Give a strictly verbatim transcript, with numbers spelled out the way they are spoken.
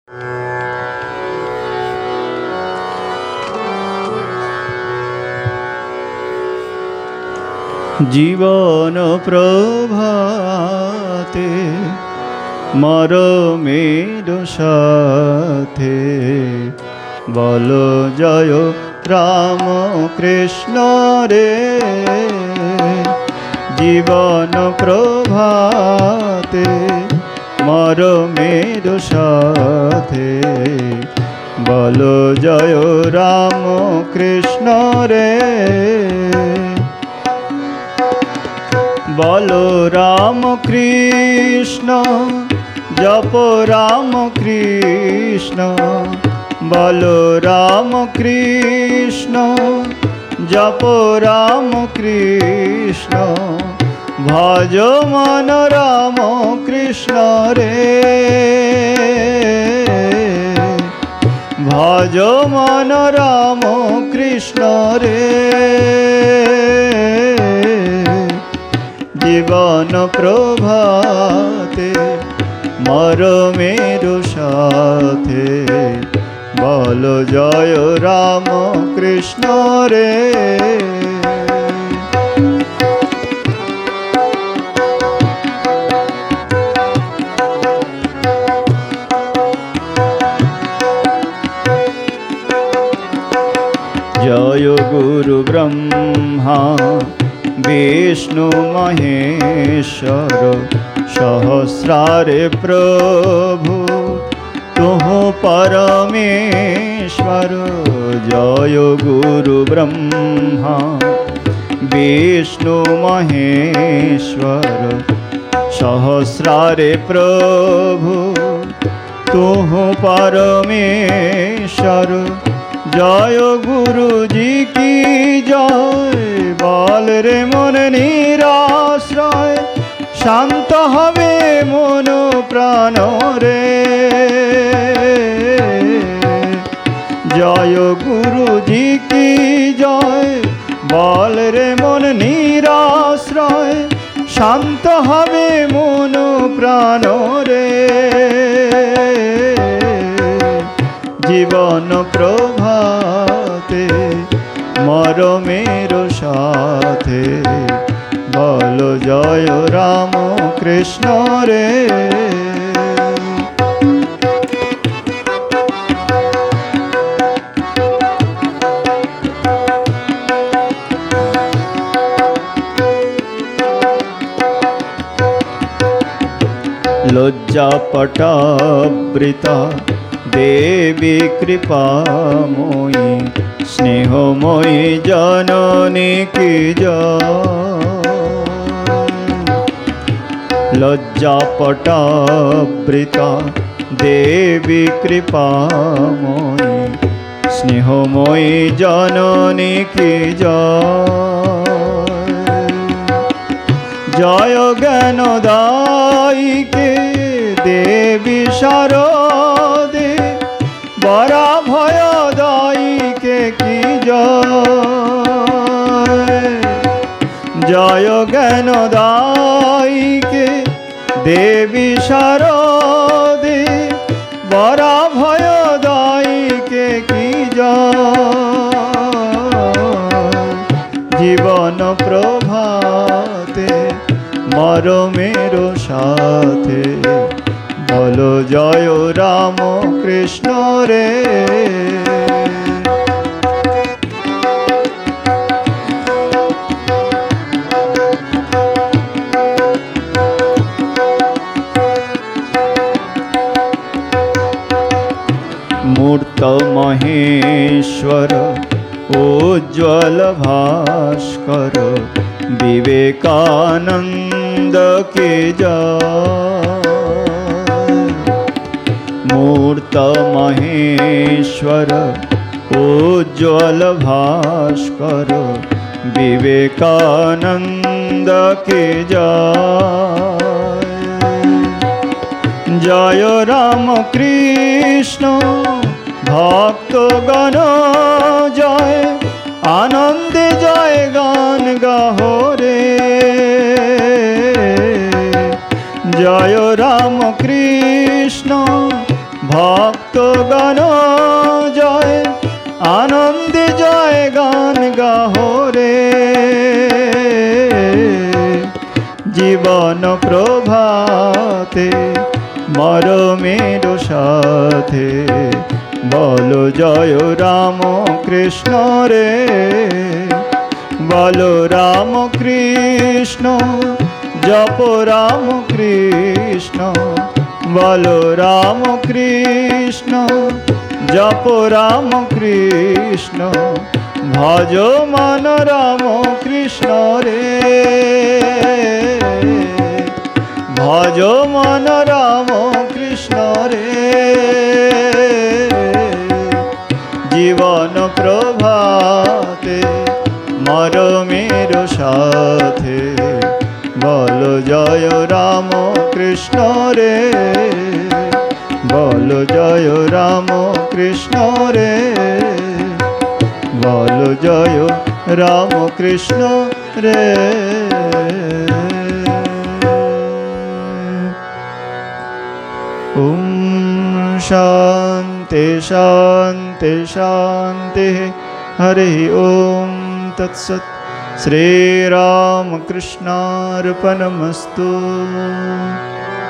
জীবন প্রভাতে মরমের সাথে বল জয় রাম কৃষ্ণ রে। জীবন প্রভাতে মরমের সাথে বল জয় রাম কৃষ্ণ রে। বলো রাম কৃষ্ণ জপ রাম কৃষ্ণ, বলো রাম কৃষ্ণ জপ রাম কৃষ্ণ। ভজ মন রাম কৃষ্ণ রে, ভজ মন রাম কৃষ্ণ রে। জীবন প্রভাতে মরমের সাথে বল জয় রাম কৃষ্ণ রে। জয় গুরু ব্রহ্মা বিষ্ণু মহেশ্বর সহস্রারে প্রভু তুহু পরমেশ্বর। জয় গুরু ব্রহ্মা বিষ্ণু মহেশ্বর সহস্রারে প্রভু তুহু পরমেশ্বর। জয় গুরুজি কি জয়, বল রে মন নিরাশ্রয় শান্ত হবে মন প্রাণ রে। জয় গুরুজি কি জয়, বল রে মন নিরাশ্রয় শান্ত হবে মন প্রাণ রে। জীবন প্রভাতে মরমের সাথে বল জয় রাম কৃষ্ণ রে। লজ্জাপটাবৃতা দেবী কৃপাময়ী স্নেহময়ী জননী কি জয়। লজ্জাপটাবৃতা দেবী কৃপাময়ী স্নেহময়ী জননী কি জয়। জয় জ্ঞানদায়িকে দেবী শারদে বরা ভয়দায়িকে কি জয়। জয় জ্ঞানদায়িকে দেবী শারদে বরা ভয়দায়িকে কি জয়। জীবন প্রভাতে মরমের সাথে বল জয় রাম কৃষ্ণ রে। মূর্ত মহেশ্বর উজ্জ্বল ভাস্কর বিবেকানন্দ কে জয়। মূর্ত মহেশ্বর উজ্জ্বল ভাস্কর বিবেকানন্দ কে জয়। জয় রাম কৃষ্ণ ভক্তগণ জয়, আনন্দে জয় গান গাহো রে। জয় রাম কৃষ্ণ ভক্ত ভক্তগণ জয় আনন্দে জয় গান গাহো রে। জীবন প্রভাতে মরমের সাথে বলো জয় রাম কৃষ্ণ রে। বলো রাম কৃষ্ণ জপ রাম কৃষ্ণ। বলো রাম কৃষ্ণ জপ রাম কৃষ্ণ। ভজ মন রাম কৃষ্ণ রে। ভজ মন রাম কৃষ্ণ রে। জীবন প্রভাতে মরমের সাথে বলো জয় রাম কৃষ্ণ রে। বলো জয় রাম কৃষ্ণ রে। বলো জয় রাম কৃষ্ণ রে। ওম শান্তি শান্তি শান্তি। হরি ওম তৎসৎ। শ্রীরামকৃষ্ণার্পণমস্তু।